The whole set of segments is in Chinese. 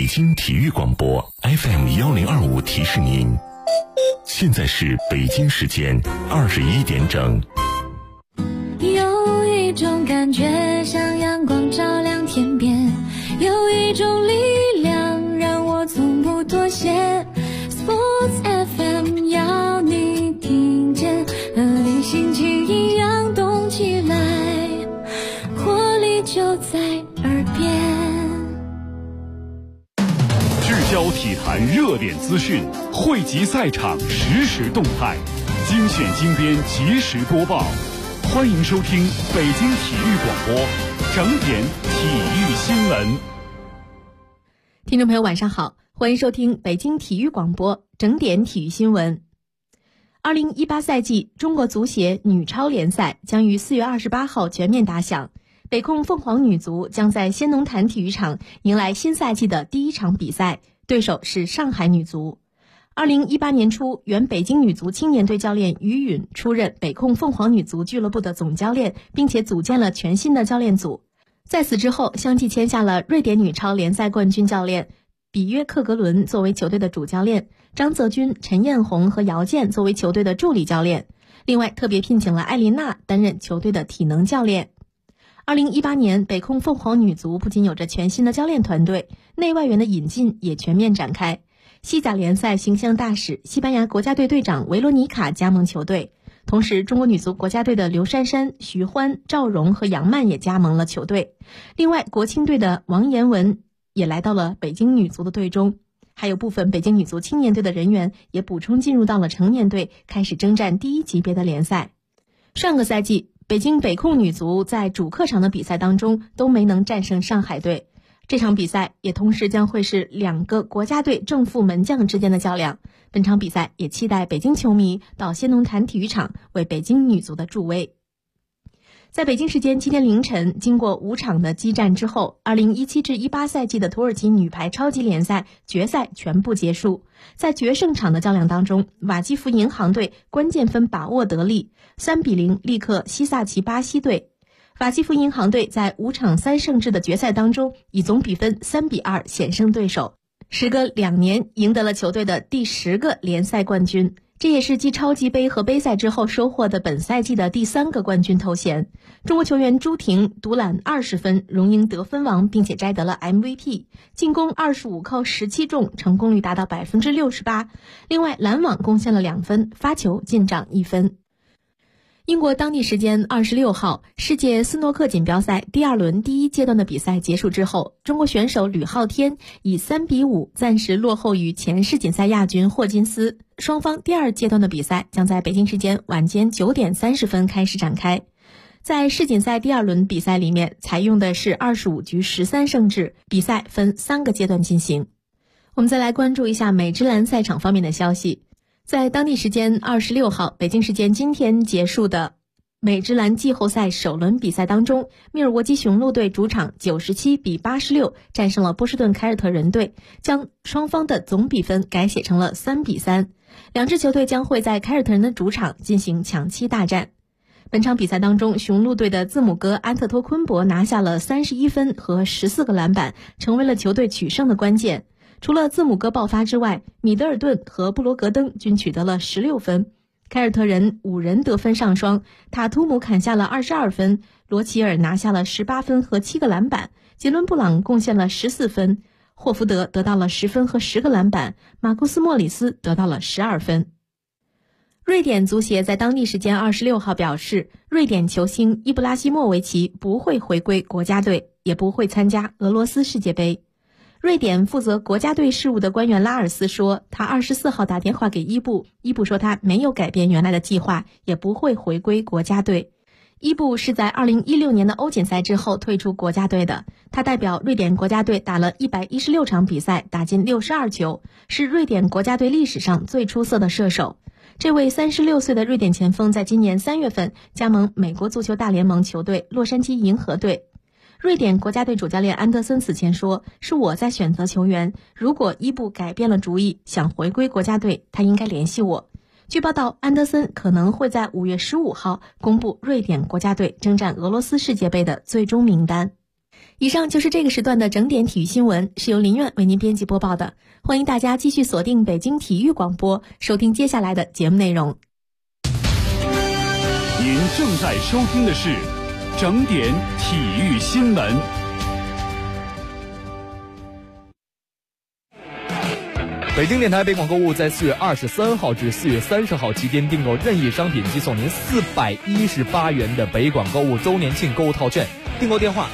北京体育广播 FM1025提示您，现在是北京时间21点整。 有一种感觉像阳光照亮天边，有一种力量让我从不妥协。 Sports FM 要你听见，和你心情一样动起来，活力就在耳边。 聚焦体坛热点资讯，汇集赛场实时动态，精选精编及时播报。欢迎收听北京体育广播整点体育新闻。 听众朋友晚上好，欢迎收听北京体育广播整点体育新闻。2018赛季中国足协女超联赛将于4月28号全面打响，北控凤凰女足将在先农坛体育场迎来新赛季的第一场比赛，对手是上海女足。2018年初，原北京女足青年队教练于允出任北控凤凰女足俱乐部的总教练，并且组建了全新的教练组。在此之后，相继签下了瑞典女超联赛冠军教练比约克格伦作为球队的主教练，张泽军、陈彦宏和姚健作为球队的助理教练。另外，特别聘请了艾琳娜担任球队的体能教练。2018年，北控凤凰女足不仅有着全新的教练团队，内外援的引进也全面展开。西甲联赛形象大使、西班牙国家队队长维罗妮卡加盟球队，同时中国女足国家队的刘珊珊、徐欢、赵蓉和杨曼也加盟了球队。另外，国青队的王妍雯也来到了北京女足的队中，还有部分北京女足青年队的人员也补充进入到了成年队，开始征战第一级别的联赛。上个赛季，北京北控女足在主客场的比赛当中都没能战胜上海队，这场比赛也同时将会是两个国家队正副门将之间的较量。本场比赛也期待北京球迷到先农坛体育场为北京女足的助威。在北京时间今天凌晨，经过5场的激战之后，2017至18赛季的土耳其女排超级联赛决赛全部结束。在决胜场的较量当中，瓦基弗银行队关键分把握得力，3-0力克西萨奇巴西队。瓦基弗银行队在5场3胜制的决赛当中，以总比分3-2险胜对手，时隔2年赢得了球队的第10个联赛冠军。这也是继超级杯和杯赛之后收获的本赛季的第3个冠军头衔。中国球员朱婷独揽20分，荣膺得分王，并且摘得了 MVP， 进攻25扣17中，成功率达到 68%。 另外拦网贡献了2分，发球进账1分。英国当地时间26号，世界斯诺克锦标赛第2轮第1阶段的比赛结束之后，中国选手吕昊天以3-5暂时落后于前世锦赛亚军霍金斯。双方第2阶段的比赛将在北京时间晚间9点30分开始展开。在世锦赛第2轮比赛里面，采用的是25局13胜制，比赛分3个阶段进行。我们再来关注一下美职篮赛场方面的消息。在当地时间26号，北京时间今天结束的美职篮季后赛首轮比赛当中，密尔沃基雄鹿队主场97-86战胜了波士顿凯尔特人队，将双方的总比分改写成了3-3。两支球队将会在凯尔特人的主场进行抢七大战。本场比赛当中，雄鹿队的字母哥安特托昆博拿下了31分和14个篮板，成为了球队取胜的关键。除了字母哥爆发之外，米德尔顿和布罗格登均取得了16分。凯尔特人5人得分上双，塔图姆砍下了22分，罗齐尔拿下了18分和7个篮板，杰伦布朗贡献了14分，霍福德得到了10分和10个篮板，马库斯莫里斯得到了12分。瑞典足协在当地时间26号表示，瑞典球星伊布拉希莫维奇不会回归国家队，也不会参加俄罗斯世界杯。瑞典负责国家队事务的官员拉尔斯说，他24号打电话给伊布说他没有改变原来的计划，也不会回归国家队。伊布是在2016年的欧锦赛之后退出国家队的，他代表瑞典国家队打了116场比赛，打进62球，是瑞典国家队历史上最出色的射手。这位36岁的瑞典前锋在今年3月份加盟美国足球大联盟球队洛杉矶银河队。瑞典国家队主教练安德森此前说，是我在选择球员，如果伊布改变了主意，想回归国家队，他应该联系我。据报道，安德森可能会在5月15号公布瑞典国家队征战俄罗斯世界杯的最终名单。 以上就是这个时段的整点体育新闻，是由林苑为您编辑播报的。欢迎大家继续锁定北京体育广播，收听接下来的节目内容。 您正在收听的是整点体育新闻。 北京电台北广购物在4月23号至4月30号期间订购任意商品即送您418元的北广购物周年庆购物套券。订购电话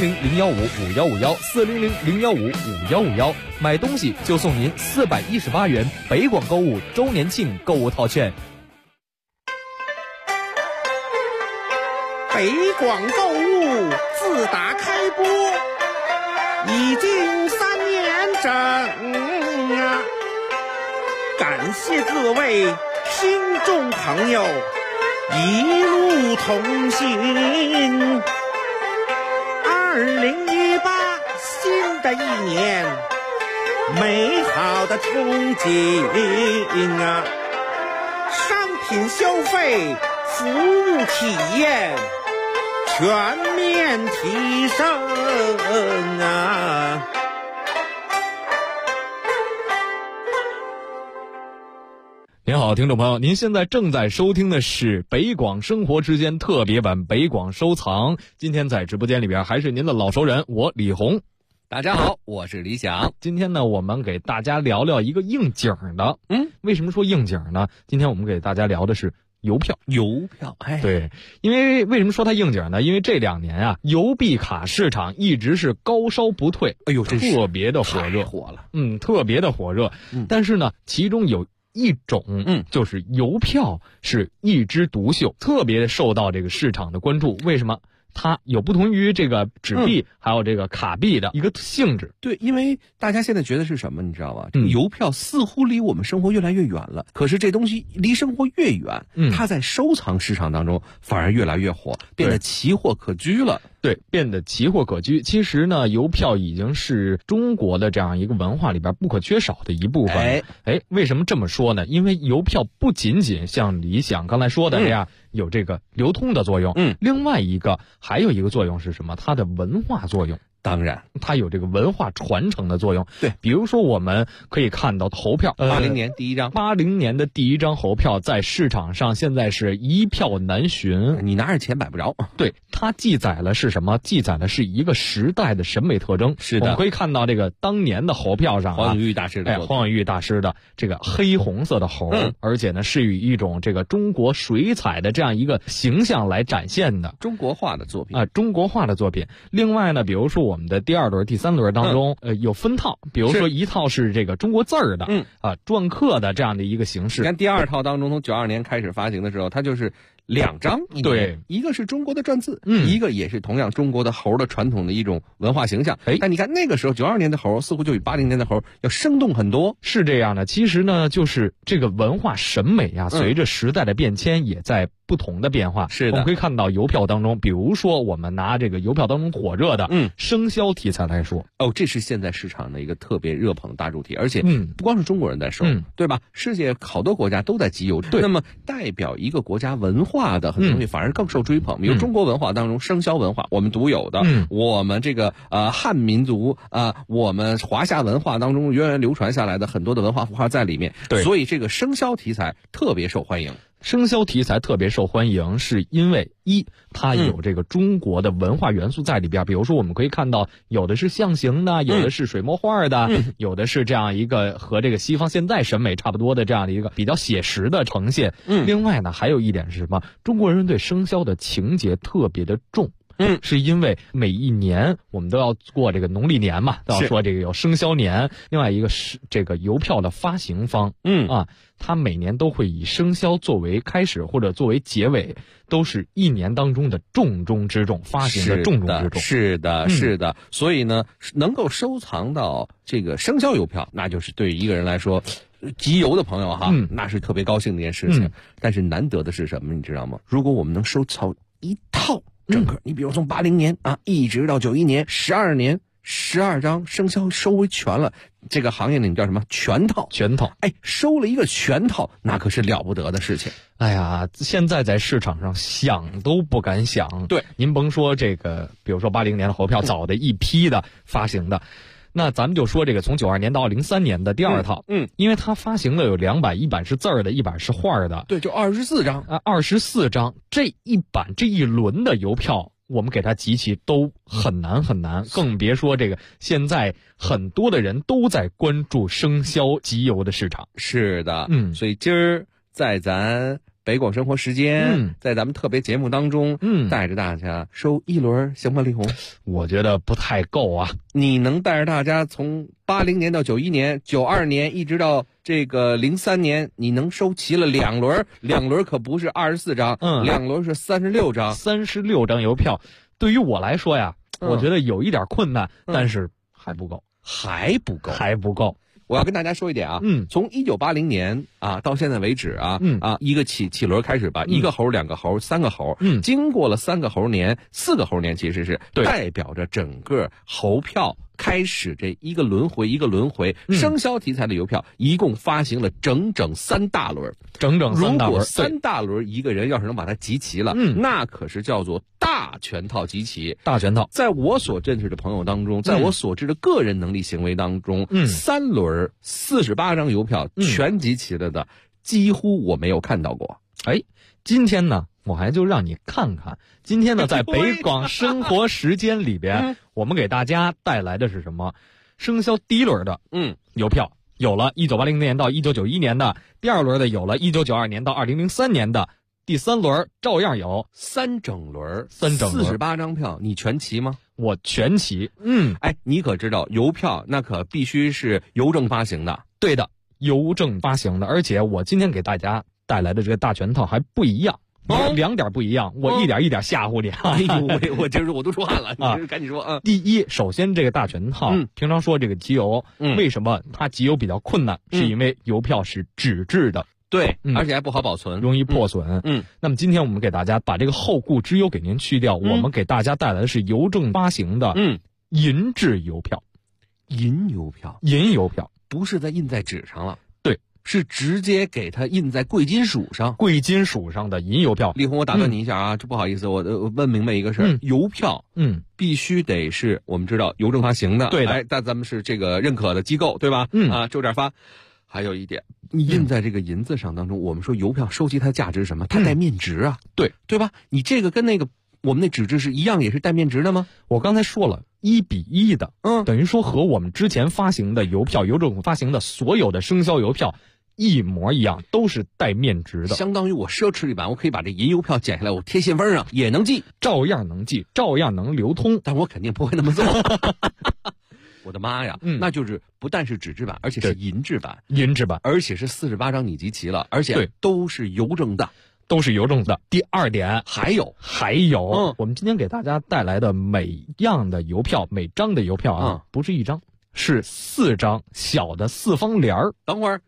400-015-5151，400-015-5151，买东西就送您418元北广购物周年庆购物套券。 北广购物自打开播已经3年整啊，感谢各位听众朋友一路同行。2018新的一年，美好的憧憬啊，商品消费，服务体验全面提升啊！ 您好，听众朋友，您现在正在收听的是北广生活之间特别版北广收藏。今天在直播间里边还是您的老熟人，我李红。 大家好，我是李想。 今天呢，我们给大家聊聊一个应景的。为什么说应景呢？今天我们给大家聊的是邮票。对，因为为什么说它应景呢？因为这2年啊，邮币卡市场一直是高烧不退，特别的火热，特别的火热。但是呢，其中有一种，就是邮票是一枝独秀，特别受到这个市场的关注。为什么？它有不同于这个纸币还有这个卡币的一个性质。 对，因为大家现在觉得是什么，你知道吧？这个邮票似乎离我们生活越来越远了，可是这东西离生活越远，它在收藏市场当中反而越来越火，变得奇货可居了。 对，变得奇货可居。其实呢，邮票已经是中国的这样一个文化里边不可缺少的一部分。为什么这么说呢？因为邮票不仅仅像李想刚才说的这样，有这个流通的作用，另外还有一个作用是什么？它的文化作用。 当然， 它有这个文化传承的作用。 对， 比如说我们可以看到猴票 ，80年第一张 ，80年的第一张猴票在市场上现在是一票难寻， 你拿着钱买不着。 对，它记载了是什么？记载的是一个时代的审美特征。 是的， 我们可以看到这个当年的猴票上， 黄永玉大师的， 黄永玉大师的这个黑红色的猴，而且呢是以一种这个中国水彩的这样一个形象来展现的中国画的作品中国画的作品。另外呢，比如说我们的第2轮、第3轮当中，有分套，比如说一套是这个中国字儿的，篆刻的这样的一个形式。 你看第2套当中，从92年开始发行的时候，它就是2张， 对， 一个是中国的篆字，一个也是同样中国的猴的传统的一种文化形象。但你看那个时候92年的猴似乎就比80年的猴要生动很多。 是这样的，其实呢，就是这个文化审美啊，随着时代的变迁也在不同的变化。 是的， 我们可以看到邮票当中，比如说我们拿这个邮票当中火热的生肖题材来说， 这是现在市场的一个特别热捧的大主题，而且不光是中国人在收，对吧？世界好多国家都在集邮。 对， 那么代表一个国家文化的很多东西反而更受追捧。比如中国文化当中，生肖文化我们独有的，我们这个汉民族我们华夏文化当中源远流传下来的很多的文化符号在里面。 对， 所以这个生肖题材特别受欢迎。 生肖题材特别受欢迎，是因为它有这个中国的文化元素在里边。比如说我们可以看到，有的是象形的，有的是水墨画的，有的是这样一个和这个西方现在审美差不多的这样的一个比较写实的呈现。另外呢，还有一点是什么？中国人对生肖的情节特别的重。是因为每一年我们都要过这个农历年嘛，都要说这个有生肖年。另外一个是这个邮票的发行方，它每年都会以生肖作为开始或者作为结尾，都是一年当中的重中之重，发行的重中之重。 是的，是的。所以呢，能够收藏到这个生肖邮票，那就是对于一个人来说，集邮的朋友哈，那是特别高兴的一件事情。但是难得的是什么，你知道吗？如果我们能收藏一套整个，你比如从80年一直到91年12年 12张生肖收为全了，这个行业里叫什么全套？ 全套。 哎，收了一个全套，那可是了不得的事情。 哎呀，现在在市场上想都不敢想。 对， 您甭说这个，比如说80年的猴票，早的一批的发行的。那咱们就说这个从92年到03年的第二套，因为它发行的有2版，一版是字儿的，一版是画的， 对，就24张啊，24张，这一版这一轮的邮票，我们给它集齐都很难很难，更别说这个现在很多的人都在关注生肖集邮的市场。 是的，所以今儿在咱北广生活时间，在咱们特别节目当中，带着大家收一轮，行吗，李红？ 我觉得不太够啊。 你能带着大家从80年到91年、92年，一直到这个03年，你能收齐了2轮，2轮可不是24张，2轮是36张 ，36张邮票。对于我来说呀，我觉得有一点困难，但是还不够， 还不够。我要跟大家说一点啊，从1980年啊到现在为止啊，一个起轮开始吧，一个猴、2个猴、3个猴，经过了3个猴年、4个猴年，其实是代表着整个猴票开始这一个轮回，生肖题材的邮票一共发行了整整3大轮， 整3大轮。 如果3大轮一个人要是能把它集齐了，那可是叫做大全套集齐。 大全套， 在我所认识的朋友当中，在我所知的个人能力行为当中，3轮48张邮票全集齐了的，几乎我没有看到过。 哎，今天呢，我还就让你看看。今天呢，在北广生活时间里边，我们给大家带来的是什么？生肖第一轮的邮票有了1980年到1991年的，第二轮的有了1992年到2003年的，第3轮照样有 3整轮48张票，你全齐吗？ 我全齐。 哎，你可知道邮票那可必须是邮政发行的？ 对的，邮政发行的，而且我今天给大家带来的这个大全套还不一样。2点不一样，我一点一点吓唬你。 哎呦，我今儿我都出汗了，你赶紧说啊！ 第一，首先这个大全套，平常说这个集邮，为什么它集邮比较困难？是因为邮票是纸质的， 对，而且还不好保存， 容易破损。那么今天我们给大家把这个后顾之忧给您去掉，我们给大家带来的是邮政发行的银质邮票。 银邮票不是印在纸上了。是直接给它印在贵金属上的银邮票。 李红，我打断你一下啊，这不好意思，我问明白一个事儿，邮票必须得是我们知道邮政发行的， 对的， 哎，但咱们是这个认可的机构，对吧？周点发。还有一点，你印在这个银子上当中，我们说邮票收集它的价值是什么？它带面值啊，对吧？你这个跟那个我们那纸质是一样，也是带面值的吗？ 我刚才说了，1比1的，等于说和我们之前发行的邮票，邮政发行的所有的生肖邮票一模一样，都是带面值的， 相当于我奢侈一版，我可以把这银邮票剪下来，我贴信封上也能记， 照样能记，照样能流通， 但我肯定不会那么做。我的妈呀，那就是不但是纸质版，而且是银质版，而且是48张你集齐了，而且都是邮政的。 第二点， 还有， 我们今天给大家带来的每样的邮票，每张的邮票啊，不是1张。是4张小的4方联儿。 等会儿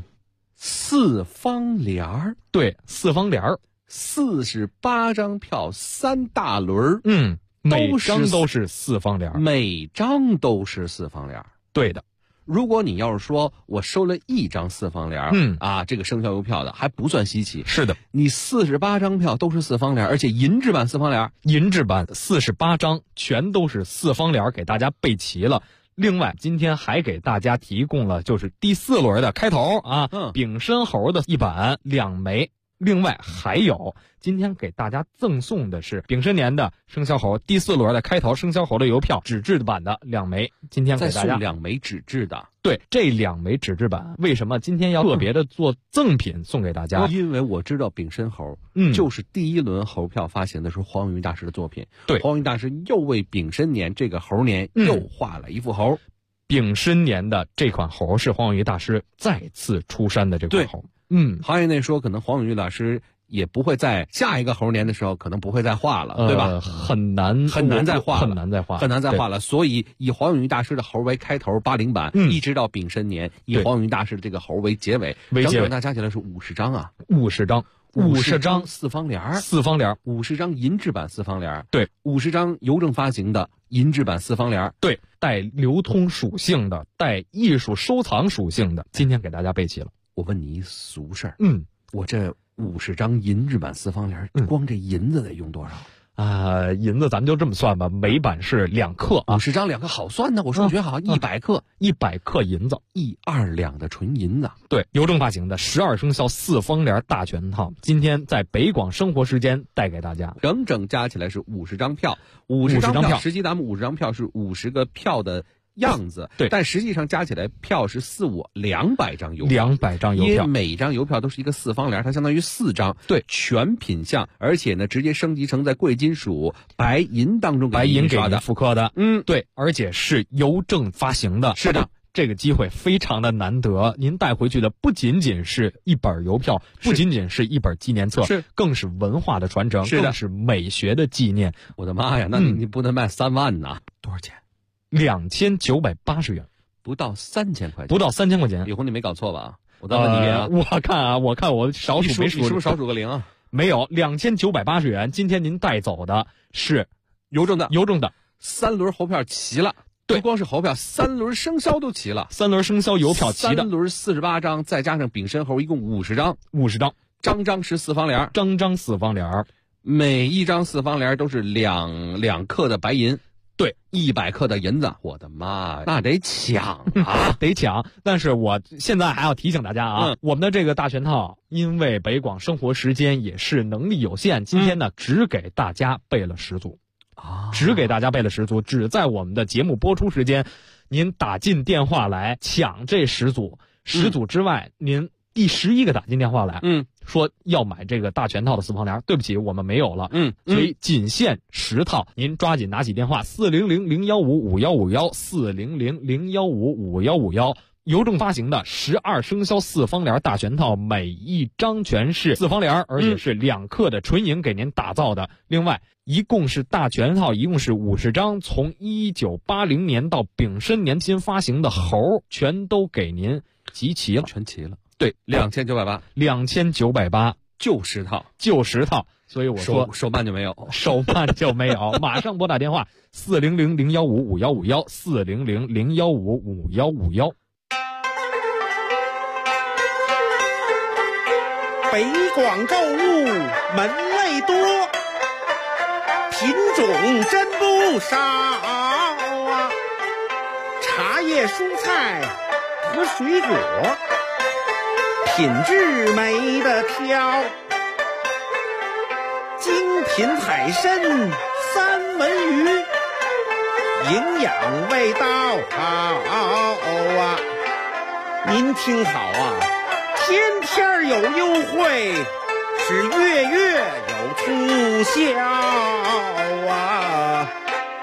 ，4方联儿， 对，4方联儿 ，48张票3大轮， 每张都是4方联儿， 每张都是4方联儿， 对的。 如果你要是说我收了1张4方联儿，这个生肖邮票的还不算稀奇。 是的， 你48张票都是4方联儿，而且银质版4方联儿， 银质版48张全都是4方联儿，给大家备齐了。另外，今天还给大家提供了就是第4轮的开头啊，丙申猴的1版2枚。另外还有，今天给大家赠送的是丙申年的生肖猴第4轮的开头生肖猴的邮票，纸质版的2枚。今天给大家再送2枚纸质的。 对，这2枚纸质版，为什么今天要特别的做赠品送给大家？ 因为我知道丙申猴，就是第1轮猴票发行的时候黄永玉大师的作品。 对， 黄永玉大师又为丙申年这个猴年又画了一副猴。 丙申年的这款猴是黄永玉大师再次出山的这款猴。 行业内说可能黄永玉老师也不会在下一个猴年的时候可能不会再画了，对吧？ 很难再画了。 所以以黄永玉大师的猴为开头80版，一直到丙申年，以黄永玉大师的这个猴为结尾，整整那加起来是50张啊， 50 张四方联，50张银质版四方联， 对 ，50张邮政发行的银质版四方联， 对，带流通属性的，带艺术收藏属性的，今天给大家备齐了。 我问你一俗事儿，我这50张银质版四方联，光这银子得用多少？ 银子咱们就这么算吧，每版是2克啊， 50张2克好算呢，我数学好，100克 ，100克银子 ，1-2两的纯银子。 对，邮政发行的12生肖四方联大全套，今天在北广生活时间带给大家， 整整加起来是50张票，50张票，实际咱们50张票是50个票的样子， 对， 但实际上加起来票是200张邮票 ，200张邮票， 因为每张邮票都是一个四方联，它相当于4张， 对， 全品项，而且呢，直接升级成在贵金属白银当中白银给您复刻的，对，而且是邮政发行的， 是的。 这个机会非常的难得，您带回去的不仅仅是一本邮票，不仅仅是一本纪念册， 是更是文化的传承， 是的， 更是美学的纪念。 我的妈呀，那你不能卖3万呐？ 多少钱？2980元， 不到3000块钱， 不到3000块钱。 李红，你没搞错吧？我再问你一遍啊！ 我看我少数没数， 你是不是少数个零啊？ 没有，2980元。今天您带走的是邮政的3轮猴票齐了。 对， 不光是猴票，3轮生肖都齐了 ，3轮生肖邮票齐的， 3轮48张，再加上丙申猴，一共50张 ，50张， 张张是四方联， 张四方联， 每一张四方联都是2克的白银， 对 ，100克的银子，我的妈呀，那得抢啊， 得抢！但是我现在还要提醒大家啊，我们的这个大全套，因为北广生活时间也是能力有限，今天呢只给大家备了10组。只给大家备了10组，只在我们的节目播出时间，您打进电话来抢这10组，10组之外，您第11个打进电话来，说要买这个大全套的四方联，对不起，我们没有了，所以仅限10套，您抓紧拿起电话400-015-5151，400-015-5151。邮政发行的12生肖四方联大全套，每一张全是四方联，而且是2克的纯银给您打造的。另外，一共是大全套，一共是50张，从1980年到丙申年新发行的猴，全都给您集齐了， 全齐了。 对 ，2980，就10套， 所以我说手办就没有， 马上拨打电话400-015-5151，400-015-5151。 北广购物门类多，品种真不少啊！茶叶、蔬菜和水果，品质没得挑。精品海参、三文鱼，营养味道好啊！您听好啊！天天有优惠，是月月有促销啊！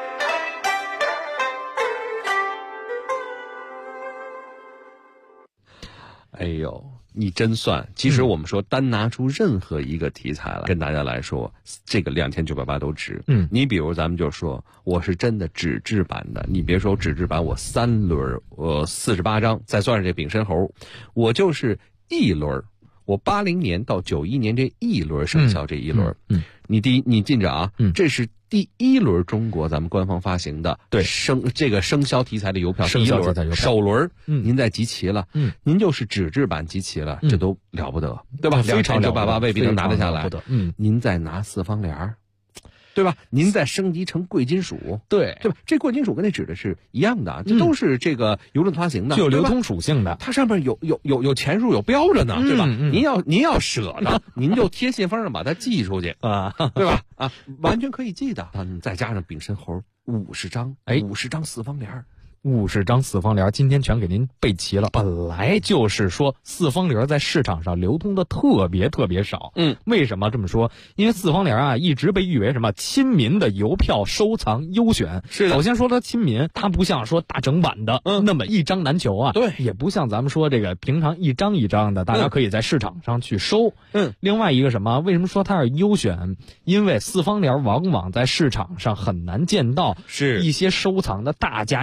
哎呦，你真算！其实我们说单拿出任何一个题材来跟大家来说，这个2980都值。你比如咱们就说，我是真的纸质版的，你别说纸质版，我3轮48张，再算上这丙申猴，我就是1轮，我80年到91年这1轮生肖这1轮，你记着啊，这是第1轮中国咱们官方发行的这个生肖题材的邮票， 生肖题材邮票首轮，您再集齐了，您就是纸质版集齐了，这都了不得，对吧？2980未必能拿得下来，您再拿四方联，对吧？您再升级成贵金属，对吧？这贵金属跟那纸的是一样的，这都是这个邮政发行的， 具有流通属性的， 它上面有钱数有标着呢，对吧？您要舍得，您就贴信封上把它寄出去啊，对吧？啊，完全可以寄的。再加上丙申猴50张，50张四方联。 50张四方联，今天全给您备齐了。本来就是说四方联在市场上流通的特别少。为什么这么说？因为四方联啊，一直被誉为什么亲民的邮票收藏优选。 是的。 首先说它亲民，它不像说大整版的，那么一张难求啊。 对。 也不像咱们说这个平常一张一张的，大家可以在市场上去收。另外一个什么？为什么说它是优选？因为四方联往往在市场上很难见到， 是一些收藏的大家，一些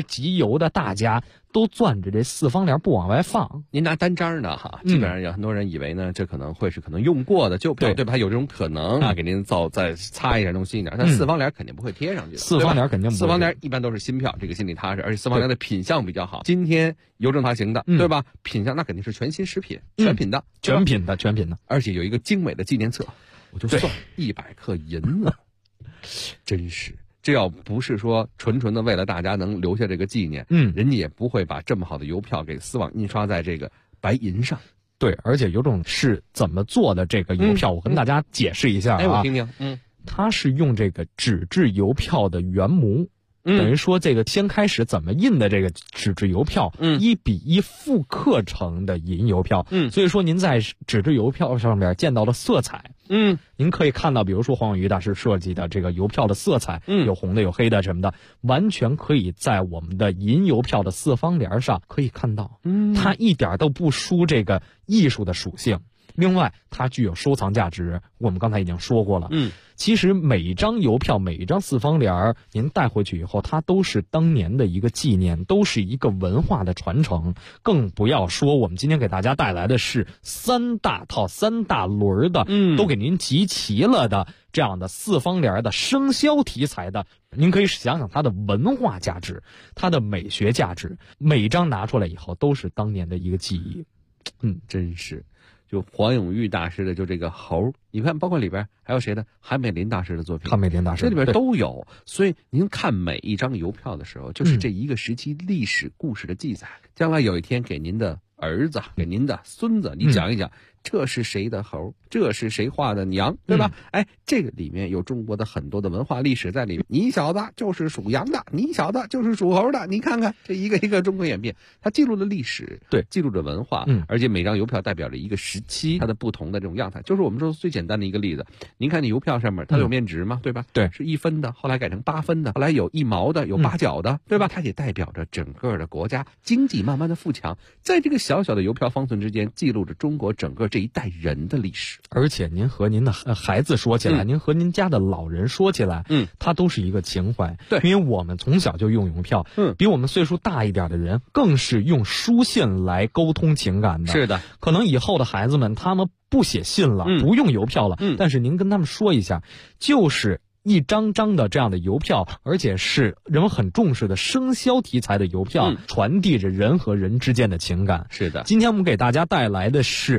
集邮的大家都攥着这四方联不往外放。 您拿单张呢哈，基本上有很多人以为呢，这可能会是可能用过的旧票，对吧？还有这种可能啊，给您再擦一下弄新一点，但四方联肯定不会贴上去的。 四方联肯定不会， 四方联一般都是新票，这个心里踏实，而且四方联的品相比较好。今天邮政发行的，对吧？品相那肯定是全新食品，全品的， 全品的， 而且有一个精美的纪念册，我就算100克银子，真是。这要不是说纯的为了大家能留下这个纪念，人家也不会把这么好的邮票给丝网印刷在这个白银上。 对，而且有种是怎么做的这个邮票，我跟大家解释一下啊。 我听听。 它是用这个纸质邮票的原模。等于说这个先开始怎么印的这个纸质邮票，1比1复刻成的银邮票，所以说您在纸质邮票上面见到的色彩，您可以看到，比如说黄永玉大师设计的这个邮票的色彩，有红的有黑的什么的，完全可以在我们的银邮票的四方联上可以看到，它一点都不输这个艺术的属性。另外，它具有收藏价值，我们刚才已经说过了。其实每一张邮票、每一张四方联您带回去以后，它都是当年的一个纪念，都是一个文化的传承。更不要说我们今天给大家带来的是3大套、3大轮的，都给您集齐了的这样的四方联的生肖题材的。您可以想想它的文化价值、它的美学价值，每一张拿出来以后都是当年的一个记忆。 真是。就黄永玉大师的就这个猴，你看包括里边还有谁的韩美林大师的作品， 韩美林大师这里边都有。所以您看每一张邮票的时候，就是这一个时期历史故事的记载。将来有一天给您的儿子、给您的孙子，你讲一讲，这是谁的猴，这是谁画的娘，对吧？这个里面有中国的很多的文化历史在里面。你小子就是属羊的，你小子就是属猴的，你看看这一个一个中国演变，它记录了历史，对，记录着文化，而且每张邮票代表着一个时期它的不同的这种样态。就是我们说最简单的一个例子，您看你邮票上面它有面值嘛，对吧？对，是1分的，后来改成8分的，后来有1毛的，有8角的，对吧？它也代表着整个的国家经济慢慢的富强，在这个小小的邮票方寸之间，记录着中国整个这一代人的历史。 而且您和您的孩子说起来，您和您家的老人说起来，它都是一个情怀。对，因为我们从小就用邮票，比我们岁数大一点的人更是用书信来沟通情感的。是的，可能以后的孩子们他们不写信了，不用邮票了，但是您跟他们说一下，就是一张张的这样的邮票，而且是人们很重视的生肖题材的邮票，传递着人和人之间的情感。是的，今天我们给大家带来的是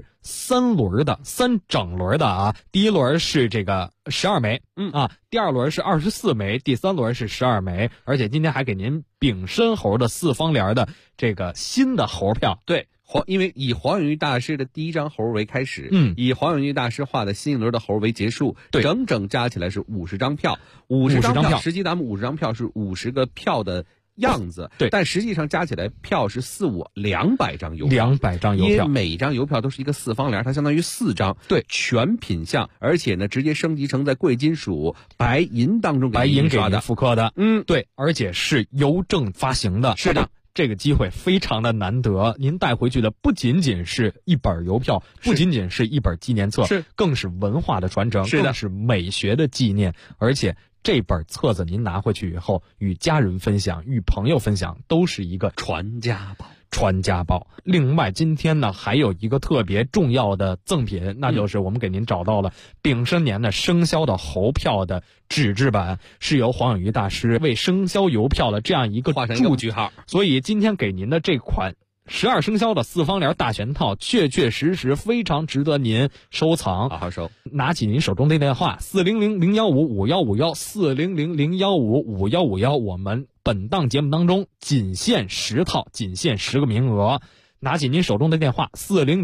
3整轮的啊。第一轮是这个12枚，第二轮是24枚，第三轮是12枚，而且今天还给您丙申猴的四方联的这个新的猴票。对。 因为以黄永玉大师的第一张猴为开始，以黄永玉大师画的新一轮的猴为结束，整整加起来是50张票，50张票，实际咱们50张票是50个票的样子，对，但实际上加起来票是200张邮票，200张邮票，因为每张邮票都是一个四方联，它相当于4张，对，全品相，而且呢直接升级成在贵金属白银当中给印刷的，复刻的，对，而且是邮政发行的，是的。这个机会非常的难得，您带回去的不仅仅是一本邮票，不仅仅是一本纪念册，更是文化的传承，更是美学的纪念。而且这本册子您拿回去以后，与家人分享，与朋友分享，都是一个传家宝。另外今天呢还有一个特别重要的赠品，那就是我们给您找到了丙申年的生肖的猴票的纸质版，是由黄永玉大师为生肖邮票的这样一个注句号，所以今天给您的这款12生肖的四方联大全套确实非常值得您收藏，好好收。拿起您手中的电话400-015-5151 400-015-5151，我们本档节目当中仅限10套，仅限10个名额。拿起您手中的电话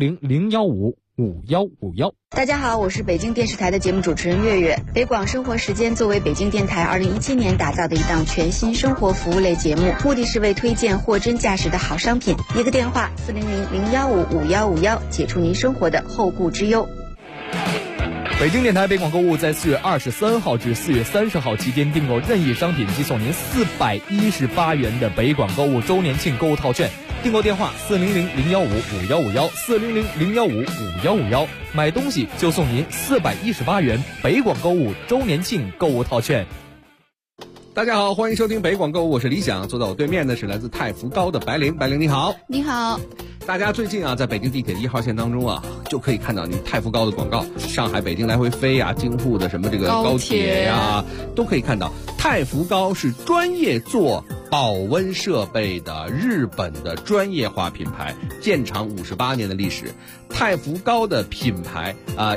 400-015-5151。 大家好，我是北京电视台的节目主持人月月。北广生活时间作为北京电台2017年打造的一档全新生活服务类节目，目的是为推荐货真价实的好商品。一个电话400-015-5151，解除您生活的后顾之忧。 北京电台北广购物在4月23号至4月30号期间订购任意商品即送您418元的北广购物周年庆购物套券。订购电话400-015-5151 400-015-5151，买东西就送您418元北广购物周年庆购物套券。 大家好，欢迎收听北广购物，我是李想，坐在我对面的是来自太福高的白灵，白灵你好。 你好。 大家最近啊，在北京地铁1号线当中啊，就可以看到你太福高的广告，上海、北京来回飞啊，京沪的什么这个高铁呀，都可以看到。太福高是专业做保温设备的日本的专业化品牌，建厂58年的历史。太福高的品牌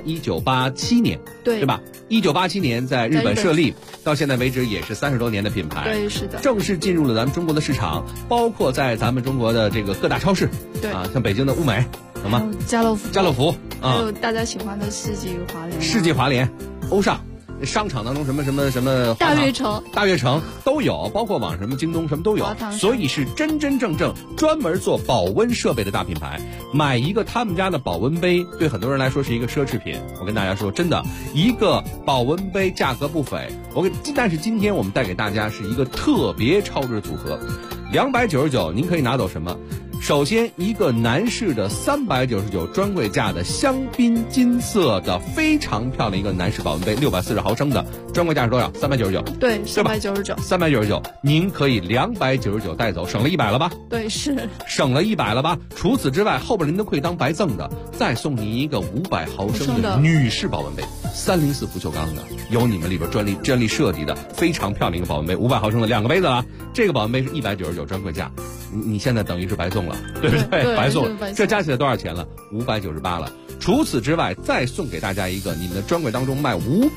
1987年，对吧？1987年在日本设立，到现在为止也是30多年的品牌。 对，是的。 正式进入了咱们中国的市场，包括在咱们中国的这个各大超市。 对啊，像北京的物美，什么家乐福啊， 还有大家喜欢的世纪华联、欧尚。商场当中什么大悦城都有，包括网什么京东什么都有，所以是真真正正专门做保温设备的大品牌。买一个他们家的保温杯，对很多人来说是一个奢侈品。我跟大家说，真的，一个保温杯价格不菲。但是今天我们带给大家是一个特别超值组合，299，您可以拿走什么？首先，一个男士的399专柜价的香槟金色的非常漂亮一个男士保温杯，640毫升的，专柜价是多少？399。 对，399。 399，您可以299带走，省了100了吧？ 对，是省了100了吧？除此之外，后边您都可以当白赠的，再送您一个500毫升的女士保温杯，304不锈钢的，有你们里边专利设计的非常漂亮一个保温杯，500毫升的2个杯子了。这个保温杯是199专柜价，你现在等于是白送了。对不对？白送，这加起来多少钱了？598了。除此之外，再送给大家一个你们的专柜当中卖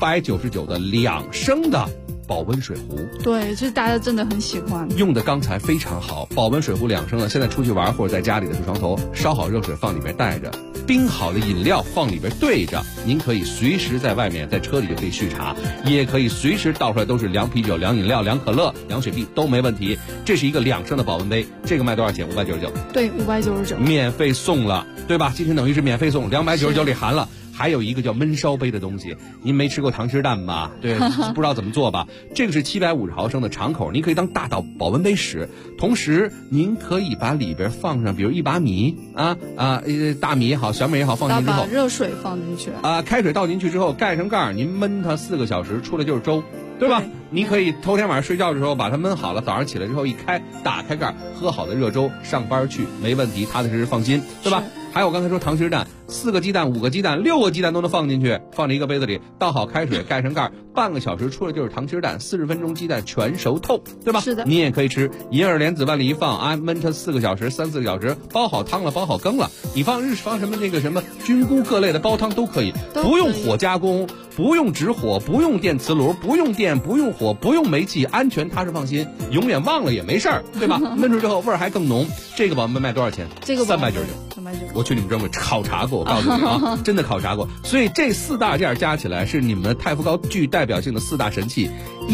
599的2升的保温水壶。 对，这大家真的很喜欢， 用的钢材非常好。保温水壶2升的，现在出去玩或者在家里的水床头烧好热水放里面带着，冰好的饮料放里边兑着，您可以随时在外面在车里就可以续茶，也可以随时倒出来都是凉啤酒、凉饮料、凉可乐、凉雪碧都没问题。这是一个2升的保温杯，这个卖多少钱？599。 对，599， 免费送了，对吧？今天等于是免费送，299里含了。还有一个叫焖烧杯的东西，您没吃过糖吃蛋吧？对，不知道怎么做吧？这个是750毫升的长口，您可以当大保温杯使。同时，您可以把里边放上，比如1把米大米也好，小米也好，放进去之后， 把热水放进去开水倒进去之后，盖上盖，您焖它4个小时，出来就是粥。对吧？你可以头天晚上睡觉的时候把它焖好了，早上起来之后一开，打开盖，喝好的热粥，上班去没问题，踏踏实实放心，对吧？还有我刚才说糖吃蛋，4个鸡蛋、5个鸡蛋、6个鸡蛋都能放进去，放在一个杯子里，倒好开水，盖上盖，半个小时出来就是糖吃蛋，40分钟鸡蛋全熟透，对吧？ 是的。 你也可以吃银耳莲子往里一放啊，焖它4个小时、3-4个小时，煲好汤了，煲好羹了，你放什么那个什么菌菇各类的煲汤都可以，不用火加工。不用直火，不用电磁炉，不用电，不用火，不用煤气，安全踏实放心，永远忘了也没事儿，对吧？焖出之后味儿还更浓。这个保温杯卖多少钱？ 这个 399。我去你们专柜考察过，我告诉你啊，真的考察过。所以这4大件加起来是你们的太福高具代表性的4大神器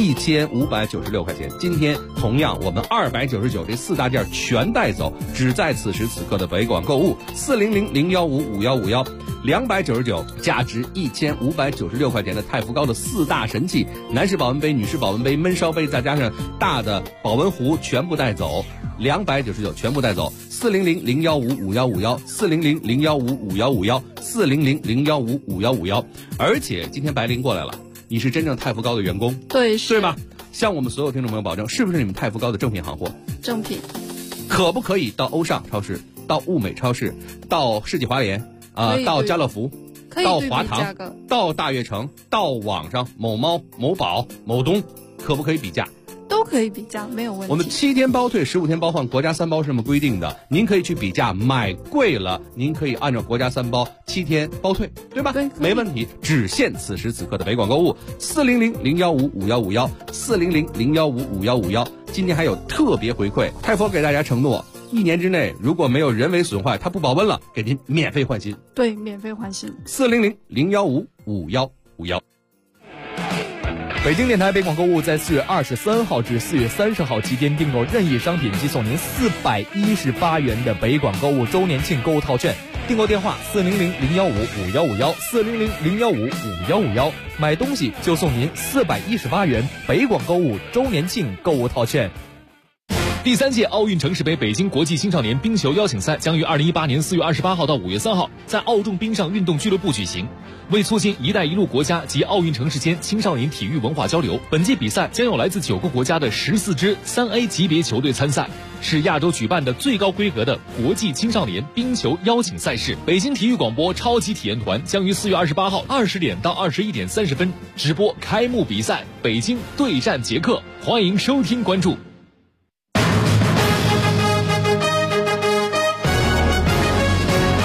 ，1596块钱。今天同样我们299这4大件全带走，只在此时此刻的北广购物400-015-5151，299价值1596块钱的太福高的4大神器，男士保温杯、女士保温杯、焖烧杯，再加上大的保温壶，全部带走，299全部带走。400-015-5151，400-015-5151，400-015-5151。而且今天白灵过来了，你是真正太福高的员工， 对吧？向我们所有听众朋友保证，是不是你们太福高的正品行货？ 正品。 可不可以到欧尚超市、到物美超市、到世纪华联到家乐福？到华堂，到大悦城，到网上某猫、某宝、某东，可不可以比价？ 都可以比价，没有问题。 我们7天包退，15天包换，国家3包是这么规定的。您可以去比价，买贵了，您可以按照国家3包7天包退，对吧？ 对， 没问题。只限此时此刻的北广购物，400-015-5151，400-015-5151。今天还有特别回馈，太福给大家承诺，1年之内如果没有人为损坏，它不保温了，给您免费换新。 对，免费换新。 400-015-5151。 北京电台北广购物在4月23号至4月30号期间订购任意商品即送您418元的北广购物周年庆购物套券。订购电话400-015-5151，400-015-5151。买东西就送您418元北广购物周年庆购物套券。 第3届奥运城市杯北京国际青少年冰球邀请赛将于2018年4月28号到5月3号在奥众冰上运动俱乐部举行。为促进“一带一路”国家及奥运城市间青少年体育文化交流，本届比赛将有来自9个国家的14支3A 级别球队参赛，是亚洲举办的最高规格的国际青少年冰球邀请赛事。北京体育广播超级体验团将于4月28号20点到21点30分直播开幕比赛，北京对战捷克，欢迎收听关注。